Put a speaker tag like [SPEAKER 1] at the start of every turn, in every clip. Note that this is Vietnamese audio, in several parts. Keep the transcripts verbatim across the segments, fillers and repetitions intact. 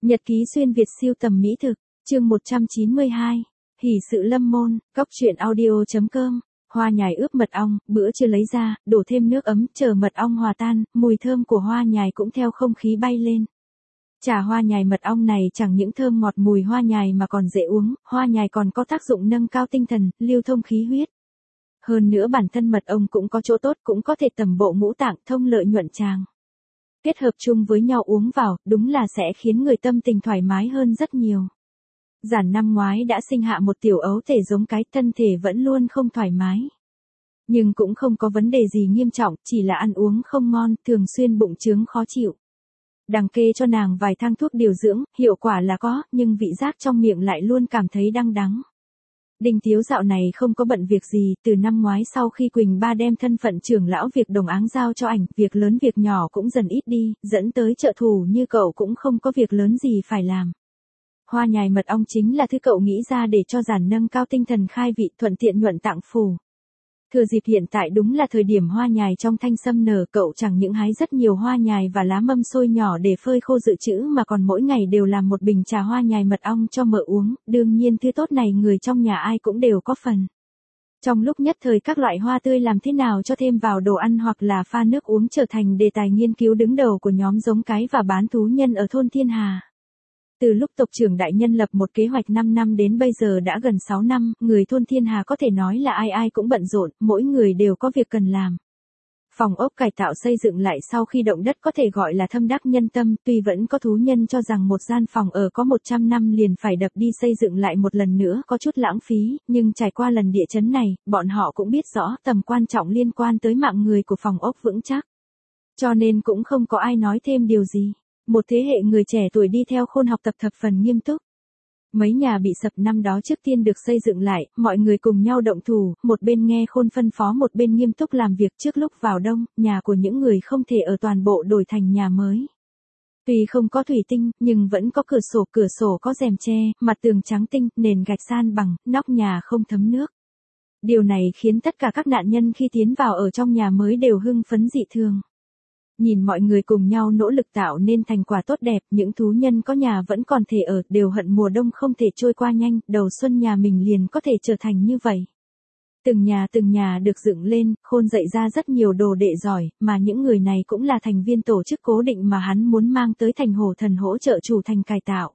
[SPEAKER 1] Nhật ký xuyên Việt siêu tầm mỹ thực, chương một trăm chín mươi hai, hỷ sự lâm môn, cóc truyện audio.com, hoa nhài ướp mật ong, bữa chưa lấy ra, đổ thêm nước ấm, chờ mật ong hòa tan, mùi thơm của hoa nhài cũng theo không khí bay lên. Trà hoa nhài mật ong này chẳng những thơm ngọt mùi hoa nhài mà còn dễ uống, hoa nhài còn có tác dụng nâng cao tinh thần, lưu thông khí huyết. Hơn nữa bản thân mật ong cũng có chỗ tốt, cũng có thể tầm bộ ngũ tạng, thông lợi nhuận tràng. Kết hợp chung với nhau uống vào, đúng là sẽ khiến người tâm tình thoải mái hơn rất nhiều. Giản năm ngoái đã sinh hạ một tiểu ấu thể giống cái, thân thể vẫn luôn không thoải mái. Nhưng cũng không có vấn đề gì nghiêm trọng, chỉ là ăn uống không ngon, thường xuyên bụng trướng khó chịu. Đằng kê cho nàng vài thang thuốc điều dưỡng, hiệu quả là có, nhưng vị giác trong miệng lại luôn cảm thấy đắng đắng. Đinh Tiếu dạo này không có bận việc gì, từ năm ngoái sau khi Quỳnh Ba đem thân phận trưởng lão việc đồng áng giao cho ảnh, việc lớn việc nhỏ cũng dần ít đi, dẫn tới trợ thủ như cậu cũng không có việc lớn gì phải làm. Hoa nhài mật ong chính là thứ cậu nghĩ ra để cho Giản nâng cao tinh thần khai vị, thuận tiện nhuận tạng phủ. Thừa dịp hiện tại đúng là thời điểm hoa nhài trong thanh sâm nở, cậu chẳng những hái rất nhiều hoa nhài và lá mâm xôi nhỏ để phơi khô dự trữ mà còn mỗi ngày đều làm một bình trà hoa nhài mật ong cho mợ uống, đương nhiên thứ tốt này người trong nhà ai cũng đều có phần. Trong lúc nhất thời các loại hoa tươi làm thế nào cho thêm vào đồ ăn hoặc là pha nước uống trở thành đề tài nghiên cứu đứng đầu của nhóm giống cái và bán thú nhân ở thôn Thiên Hà. Từ lúc tộc trưởng đại nhân lập một kế hoạch năm năm đến bây giờ đã gần sáu năm, người thôn Thiên Hà có thể nói là ai ai cũng bận rộn, mỗi người đều có việc cần làm. Phòng ốc cải tạo xây dựng lại sau khi động đất có thể gọi là thâm đắc nhân tâm, tuy vẫn có thú nhân cho rằng một gian phòng ở có một trăm năm liền phải đập đi xây dựng lại một lần nữa có chút lãng phí, nhưng trải qua lần địa chấn này, bọn họ cũng biết rõ tầm quan trọng liên quan tới mạng người của phòng ốc vững chắc. Cho nên cũng không có ai nói thêm điều gì. Một thế hệ người trẻ tuổi đi theo Khôn học tập thập phần nghiêm túc. Mấy nhà bị sập năm đó trước tiên được xây dựng lại, mọi người cùng nhau động thủ, một bên nghe Khôn phân phó một bên nghiêm túc làm việc. Trước lúc vào đông, nhà của những người không thể ở toàn bộ đổi thành nhà mới. Tuy không có thủy tinh, nhưng vẫn có cửa sổ, cửa sổ có rèm tre, mặt tường trắng tinh, nền gạch san bằng, nóc nhà không thấm nước. Điều này khiến tất cả các nạn nhân khi tiến vào ở trong nhà mới đều hưng phấn dị thường. Nhìn mọi người cùng nhau nỗ lực tạo nên thành quả tốt đẹp, những thú nhân có nhà vẫn còn thể ở, đều hận mùa đông không thể trôi qua nhanh, đầu xuân nhà mình liền có thể trở thành như vậy. Từng nhà từng nhà được dựng lên, Khôn dạy ra rất nhiều đồ đệ giỏi, mà những người này cũng là thành viên tổ chức cố định mà hắn muốn mang tới thành Hổ Thần hỗ trợ chủ thành cải tạo.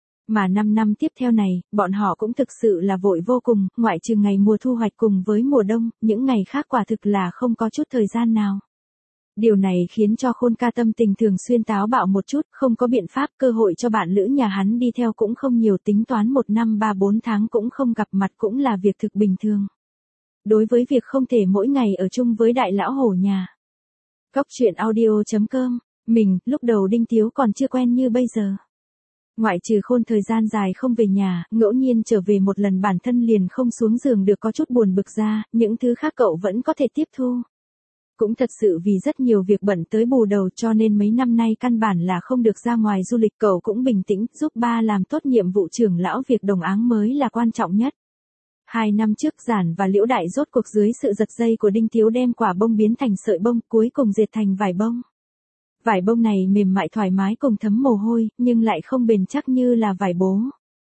[SPEAKER 1] Mà năm năm tiếp theo này, bọn họ cũng thực sự là vội vô cùng, ngoại trừ ngày mùa thu hoạch cùng với mùa đông, những ngày khác quả thực là không có chút thời gian nào. Điều này khiến cho Khôn ca tâm tình thường xuyên táo bạo một chút, không có biện pháp, cơ hội cho bạn lữ nhà hắn đi theo cũng không nhiều, tính toán một năm ba bốn tháng cũng không gặp mặt cũng là việc thực bình thường. Đối với việc không thể mỗi ngày ở chung với đại lão hổ nhà. Cóc truyện audio.com, mình, lúc đầu Đinh Tiếu còn chưa quen như bây giờ. Ngoại trừ Khôn thời gian dài không về nhà, ngẫu nhiên trở về một lần bản thân liền không xuống giường được có chút buồn bực ra, những thứ khác cậu vẫn có thể tiếp thu. Cũng thật sự vì rất nhiều việc bận tới bù đầu cho nên mấy năm nay căn bản là không được ra ngoài du lịch, cậu cũng bình tĩnh, giúp ba làm tốt nhiệm vụ trưởng lão, việc đồng áng mới là quan trọng nhất. Hai năm trước Giản và Liễu Đại rốt cuộc dưới sự giật dây của Đinh Tiếu đem quả bông biến thành sợi bông, cuối cùng dệt thành vải bông. Vải bông này mềm mại thoải mái cùng thấm mồ hôi, nhưng lại không bền chắc như là vải bố.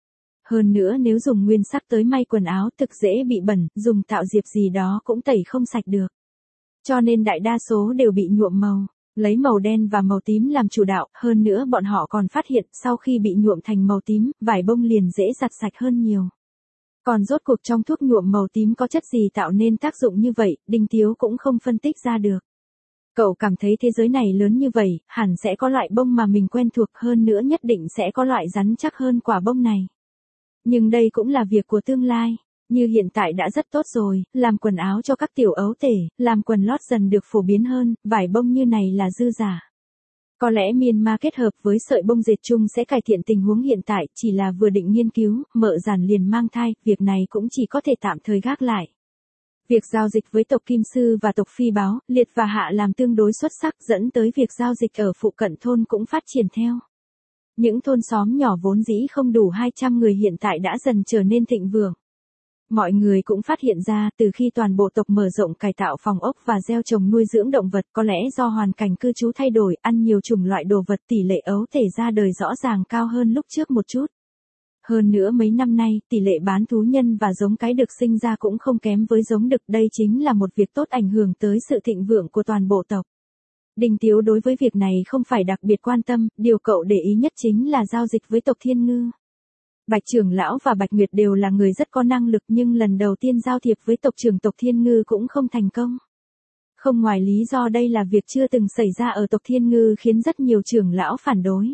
[SPEAKER 1] Hơn nữa nếu dùng nguyên sắc tới may quần áo thực dễ bị bẩn, dùng tạo diệp gì đó cũng tẩy không sạch được. Cho nên đại đa số đều bị nhuộm màu, lấy màu đen và màu tím làm chủ đạo, hơn nữa bọn họ còn phát hiện sau khi bị nhuộm thành màu tím, vải bông liền dễ giặt sạch hơn nhiều. Còn rốt cuộc trong thuốc nhuộm màu tím có chất gì tạo nên tác dụng như vậy, Đinh Tiếu cũng không phân tích ra được. Cậu cảm thấy thế giới này lớn như vậy, hẳn sẽ có loại bông mà mình quen thuộc, hơn nữa nhất định sẽ có loại rắn chắc hơn quả bông này. Nhưng đây cũng là việc của tương lai. Như hiện tại đã rất tốt rồi, làm quần áo cho các tiểu ấu tể, làm quần lót dần được phổ biến hơn, vải bông như này là dư giả. Có lẽ Myanmar kết hợp với sợi bông dệt chung sẽ cải thiện tình huống hiện tại, chỉ là vừa định nghiên cứu, mợ Giản liền mang thai, việc này cũng chỉ có thể tạm thời gác lại. Việc giao dịch với tộc Kim Sư và tộc Phi Báo, Liệt và Hạ làm tương đối xuất sắc, dẫn tới việc giao dịch ở phụ cận thôn cũng phát triển theo. Những thôn xóm nhỏ vốn dĩ không đủ hai trăm người hiện tại đã dần trở nên thịnh vượng. Mọi người cũng phát hiện ra, từ khi toàn bộ tộc mở rộng cải tạo phòng ốc và gieo trồng nuôi dưỡng động vật, có lẽ do hoàn cảnh cư trú thay đổi, ăn nhiều chủng loại đồ vật, tỷ lệ ấu thể ra đời rõ ràng cao hơn lúc trước một chút. Hơn nữa mấy năm nay, tỷ lệ bán thú nhân và giống cái đực sinh ra cũng không kém với giống đực, đây chính là một việc tốt ảnh hưởng tới sự thịnh vượng của toàn bộ tộc. Đinh Tiếu đối với việc này không phải đặc biệt quan tâm, điều cậu để ý nhất chính là giao dịch với tộc Thiên Ngư. Bạch trưởng lão và Bạch Nguyệt đều là người rất có năng lực, nhưng lần đầu tiên giao thiệp với tộc trưởng tộc Thiên Ngư cũng không thành công. Không ngoài lý do đây là việc chưa từng xảy ra ở tộc Thiên Ngư khiến rất nhiều trưởng lão phản đối.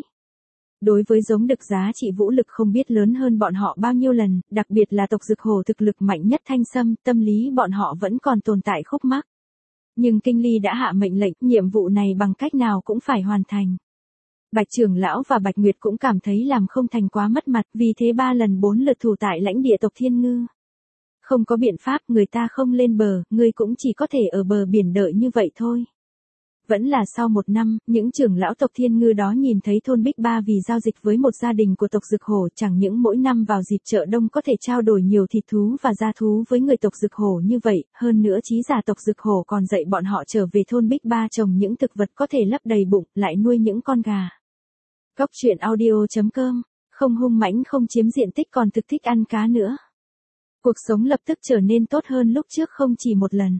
[SPEAKER 1] Đối với giống đực giá trị vũ lực không biết lớn hơn bọn họ bao nhiêu lần, đặc biệt là tộc Dực Hổ thực lực mạnh nhất Thanh Sâm, tâm lý bọn họ vẫn còn tồn tại khúc mắc. Nhưng Kinh Ly đã hạ mệnh lệnh, nhiệm vụ này bằng cách nào cũng phải hoàn thành. Bạch trưởng lão và Bạch Nguyệt cũng cảm thấy làm không thành quá mất mặt, vì thế ba lần bốn lượt thủ tại lãnh địa tộc Thiên Ngư. Không có biện pháp, người ta không lên bờ, ngươi cũng chỉ có thể ở bờ biển đợi như vậy thôi. Vẫn là sau một năm, những trưởng lão tộc Thiên Ngư đó nhìn thấy thôn Bích Ba vì giao dịch với một gia đình của tộc Dực Hổ, chẳng những mỗi năm vào dịp chợ đông có thể trao đổi nhiều thịt thú và gia thú với người tộc Dực Hổ như vậy, hơn nữa trí giả tộc Dực Hổ còn dạy bọn họ trở về thôn Bích Ba trồng những thực vật có thể lấp đầy bụng, lại nuôi những con gà. Góc truyện audio chấm com, không hung mãnh không chiếm diện tích còn thực thích ăn cá nữa. Cuộc sống lập tức trở nên tốt hơn lúc trước không chỉ một lần.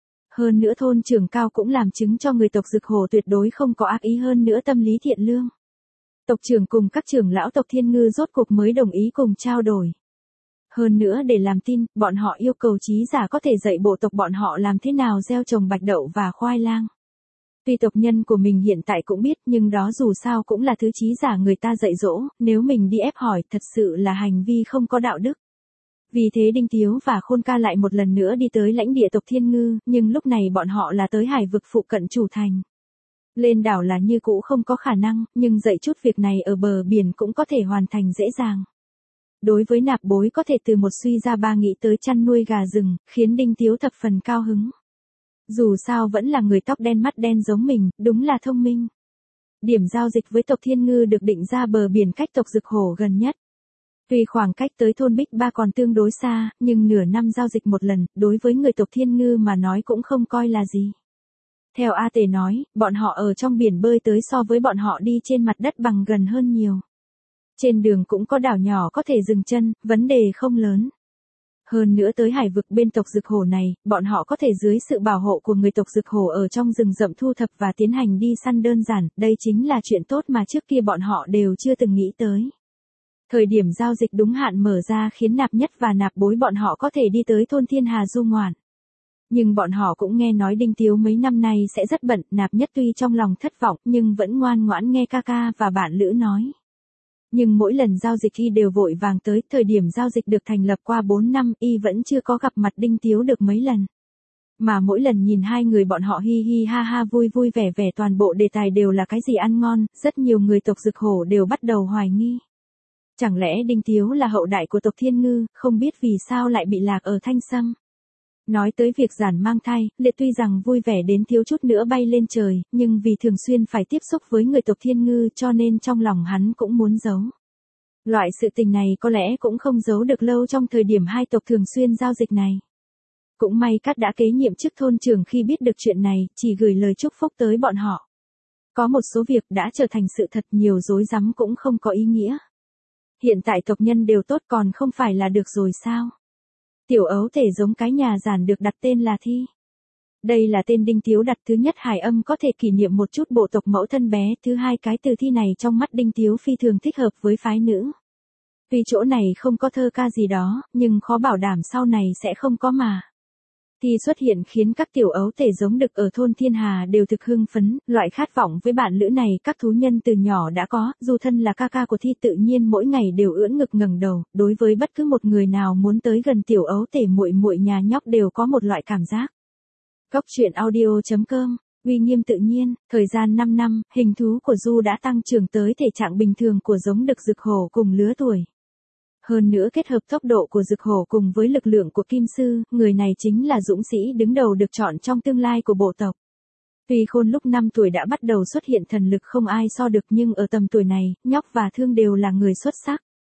[SPEAKER 1] Hơn nữa thôn trưởng cao cũng làm chứng cho người tộc Dực Hổ tuyệt đối không có ác ý, hơn nữa tâm lý thiện lương. Tộc trưởng cùng các trưởng lão tộc Thiên Ngư rốt cuộc mới đồng ý cùng trao đổi. Hơn nữa để làm tin, bọn họ yêu cầu trí giả có thể dạy bộ tộc bọn họ làm thế nào gieo trồng bạch đậu và khoai lang. Tuy tộc nhân của mình hiện tại cũng biết, nhưng đó dù sao cũng là thứ trí giả người ta dạy dỗ, nếu mình đi ép hỏi thật sự là hành vi không có đạo đức. Vì thế Đinh Tiếu và Khôn Ca lại một lần nữa đi tới lãnh địa tộc Thiên Ngư, nhưng lúc này bọn họ là tới hải vực phụ cận chủ thành. Lên đảo là như cũ không có khả năng, nhưng dạy chút việc này ở bờ biển cũng có thể hoàn thành dễ dàng. Đối với Nạp Bối có thể từ một suy ra ba nghĩ tới chăn nuôi gà rừng, khiến Đinh Tiếu thập phần cao hứng. Dù sao vẫn là người tóc đen mắt đen giống mình, đúng là thông minh. Điểm giao dịch với tộc Thiên Ngư được định ra bờ biển cách tộc Dực Hổ gần nhất. Tuy khoảng cách tới thôn Bích Ba còn tương đối xa, nhưng nửa năm giao dịch một lần, đối với người tộc Thiên Ngư mà nói cũng không coi là gì. Theo A Tề nói, bọn họ ở trong biển bơi tới so với bọn họ đi trên mặt đất bằng gần hơn nhiều. Trên đường cũng có đảo nhỏ có thể dừng chân, vấn đề không lớn. Hơn nữa tới hải vực bên tộc Dực Hổ này, bọn họ có thể dưới sự bảo hộ của người tộc Dực Hổ ở trong rừng rậm thu thập và tiến hành đi săn đơn giản, đây chính là chuyện tốt mà trước kia bọn họ đều chưa từng nghĩ tới. Thời điểm giao dịch đúng hạn mở ra khiến Nạp Nhất và Nạp Bối bọn họ có thể đi tới thôn Thiên Hà du ngoạn. Nhưng bọn họ cũng nghe nói Đinh Tiếu mấy năm nay sẽ rất bận, Nạp Nhất tuy trong lòng thất vọng nhưng vẫn ngoan ngoãn nghe ca ca và bạn lữ nói. Nhưng mỗi lần giao dịch y đều vội vàng tới, thời điểm giao dịch được thành lập qua bốn năm, y vẫn chưa có gặp mặt Đinh Tiếu được mấy lần. Mà mỗi lần nhìn hai người bọn họ hi hi ha ha vui vui vẻ vẻ, toàn bộ đề tài đều là cái gì ăn ngon, rất nhiều người tộc Dực Hổ đều bắt đầu hoài nghi. Chẳng lẽ Đinh Tiếu là hậu đại của tộc Thiên Ngư, không biết vì sao lại bị lạc ở Thanh Sâm. Nói tới việc giản mang thai, Liệt tuy rằng vui vẻ đến thiếu chút nữa bay lên trời, nhưng vì thường xuyên phải tiếp xúc với người tộc Thiên Ngư cho nên trong lòng hắn cũng muốn giấu. Loại sự tình này có lẽ cũng không giấu được lâu trong thời điểm hai tộc thường xuyên giao dịch này. Cũng may Cát đã kế nhiệm chức thôn trưởng khi biết được chuyện này, chỉ gửi lời chúc phúc tới bọn họ. Có một số việc đã trở thành sự thật, nhiều rối rắm cũng không có ý nghĩa. Hiện tại tộc nhân đều tốt còn không phải là được rồi sao? Tiểu ấu thể giống cái nhà giản được đặt tên là Thi. Đây là tên Đinh Tiếu đặt, thứ nhất hài âm có thể kỷ niệm một chút bộ tộc mẫu thân bé, thứ hai cái từ Thi này trong mắt Đinh Tiếu phi thường thích hợp với phái nữ. Tuy chỗ này không có thơ ca gì đó, nhưng khó bảo đảm sau này sẽ không có mà. Thi xuất hiện khiến các tiểu ấu thể giống đực ở thôn Thiên Hà đều thực hưng phấn, loại khát vọng với bạn lữ này các thú nhân từ nhỏ đã có, dù thân là ca ca của Thi tự nhiên mỗi ngày đều ưỡn ngực ngẩng đầu, đối với bất cứ một người nào muốn tới gần tiểu ấu thể muội muội nhà nhóc đều có một loại cảm giác. Góc truyện audio chấm com, uy nghiêm tự nhiên, thời gian năm năm, hình thú của Du đã tăng trưởng tới thể trạng bình thường của giống đực Dực Hổ cùng lứa tuổi. Hơn nữa kết hợp tốc độ của Dực Hổ cùng với lực lượng của Kim Sư, người này chính là dũng sĩ đứng đầu được chọn trong tương lai của bộ tộc. Tuy Khôn lúc năm tuổi đã bắt đầu xuất hiện thần lực không ai so được, nhưng ở tầm tuổi này, Nhóc và Thương đều là người xuất sắc.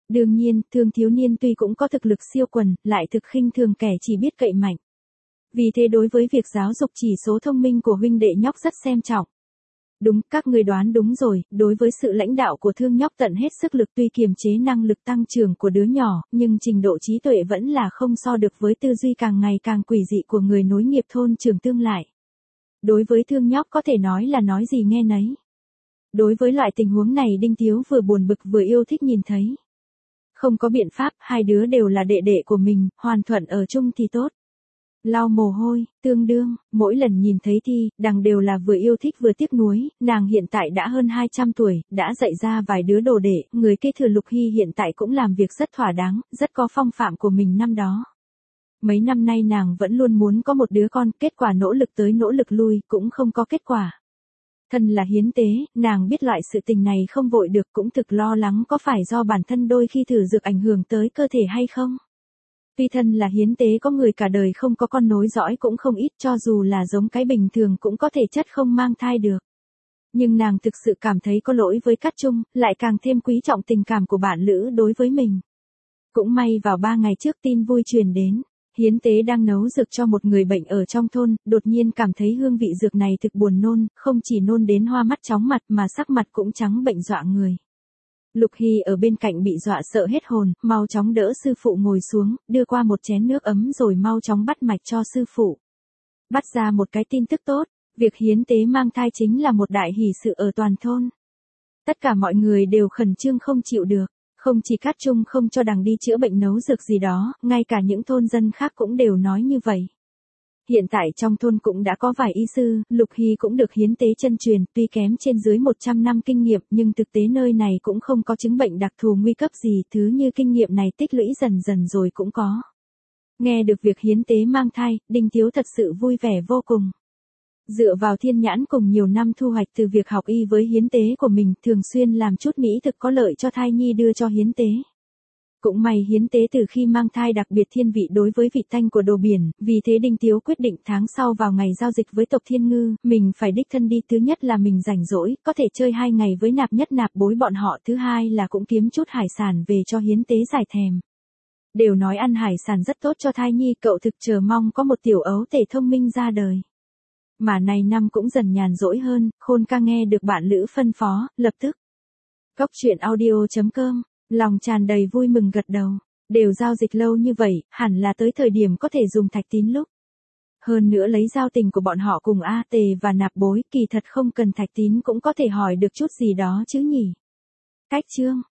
[SPEAKER 1] Đương nhiên, Thương thiếu niên tuy cũng có thực lực siêu quần, lại thực khinh thường kẻ chỉ biết cậy mạnh. Vì thế đối với việc giáo dục chỉ số thông minh của huynh đệ nhóc rất xem trọng. Đúng, các người đoán đúng rồi, đối với sự lãnh đạo của Thương nhóc tận hết sức lực tuy kiềm chế năng lực tăng trưởng của đứa nhỏ, nhưng trình độ trí tuệ vẫn là không so được với tư duy càng ngày càng quỷ dị của người nối nghiệp thôn trưởng tương lại. Đối với Thương nhóc có thể nói là nói gì nghe nấy. Đối với loại tình huống này Đinh Tiếu vừa buồn bực vừa yêu thích nhìn thấy. Không có biện pháp, hai đứa đều là đệ đệ của mình, hoàn thuận ở chung thì tốt. Lau mồ hôi, tương đương, mỗi lần nhìn thấy Thi, đằng đều là vừa yêu thích vừa tiếc nuối, nàng hiện tại đã hơn hai trăm tuổi, đã dạy ra vài đứa đồ đệ, người kế thừa Lục Hy hiện tại cũng làm việc rất thỏa đáng, rất có phong phạm của mình năm đó. Mấy năm nay nàng vẫn luôn muốn có một đứa con, kết quả nỗ lực tới nỗ lực lui, cũng không có kết quả. Thân là hiến tế, nàng biết loại sự tình này không vội được cũng thực lo lắng có phải do bản thân đôi khi thử dược ảnh hưởng tới cơ thể hay không. Tuy thân là hiến tế có người cả đời không có con nối dõi cũng không ít cho dù là giống cái bình thường cũng có thể chất không mang thai được. Nhưng nàng thực sự cảm thấy có lỗi với Cát Trung, lại càng thêm quý trọng tình cảm của bạn lữ đối với mình. Cũng may vào ba ngày trước tin vui truyền đến. Hiến tế đang nấu dược cho một người bệnh ở trong thôn, đột nhiên cảm thấy hương vị dược này thực buồn nôn, không chỉ nôn đến hoa mắt chóng mặt mà sắc mặt cũng trắng bệnh dọa người. Lục Hy ở bên cạnh bị dọa sợ hết hồn, mau chóng đỡ sư phụ ngồi xuống, đưa qua một chén nước ấm rồi mau chóng bắt mạch cho sư phụ. Bắt ra một cái tin tức tốt, việc hiến tế mang thai chính là một đại hỷ sự ở toàn thôn. Tất cả mọi người đều khẩn trương không chịu được. Không chỉ Cát Trung không cho đằng đi chữa bệnh nấu dược gì đó, ngay cả những thôn dân khác cũng đều nói như vậy. Hiện tại trong thôn cũng đã có vài y sư, Lục Hy cũng được hiến tế chân truyền, tuy kém trên dưới một trăm năm kinh nghiệm nhưng thực tế nơi này cũng không có chứng bệnh đặc thù nguy cấp gì, thứ như kinh nghiệm này tích lũy dần dần rồi cũng có. Nghe được việc hiến tế mang thai, Đinh Tiếu thật sự vui vẻ vô cùng. Dựa vào thiên nhãn cùng nhiều năm thu hoạch từ việc học y với hiến tế của mình, thường xuyên làm chút mỹ thực có lợi cho thai nhi đưa cho hiến tế. Cũng may hiến tế từ khi mang thai đặc biệt thiên vị đối với vị tanh của đồ biển, vì thế Đinh Tiếu quyết định tháng sau vào ngày giao dịch với tộc Thiên Ngư, mình phải đích thân đi, thứ nhất là mình rảnh rỗi, có thể chơi hai ngày với nạp nhất nạp bối bọn họ, thứ hai là cũng kiếm chút hải sản về cho hiến tế giải thèm. Đều nói ăn hải sản rất tốt cho thai nhi, cậu thực chờ mong có một tiểu ấu tể thông minh ra đời. Mà này năm cũng dần nhàn rỗi hơn, Khôn ca nghe được bạn lữ phân phó, lập tức. Cốc truyện audio chấm com, lòng tràn đầy vui mừng gật đầu. Đều giao dịch lâu như vậy, hẳn là tới thời điểm có thể dùng thạch tín lúc. Hơn nữa lấy giao tình của bọn họ cùng A Tề và nạp bối, kỳ thật không cần thạch tín cũng có thể hỏi được chút gì đó chứ nhỉ. Cách chương.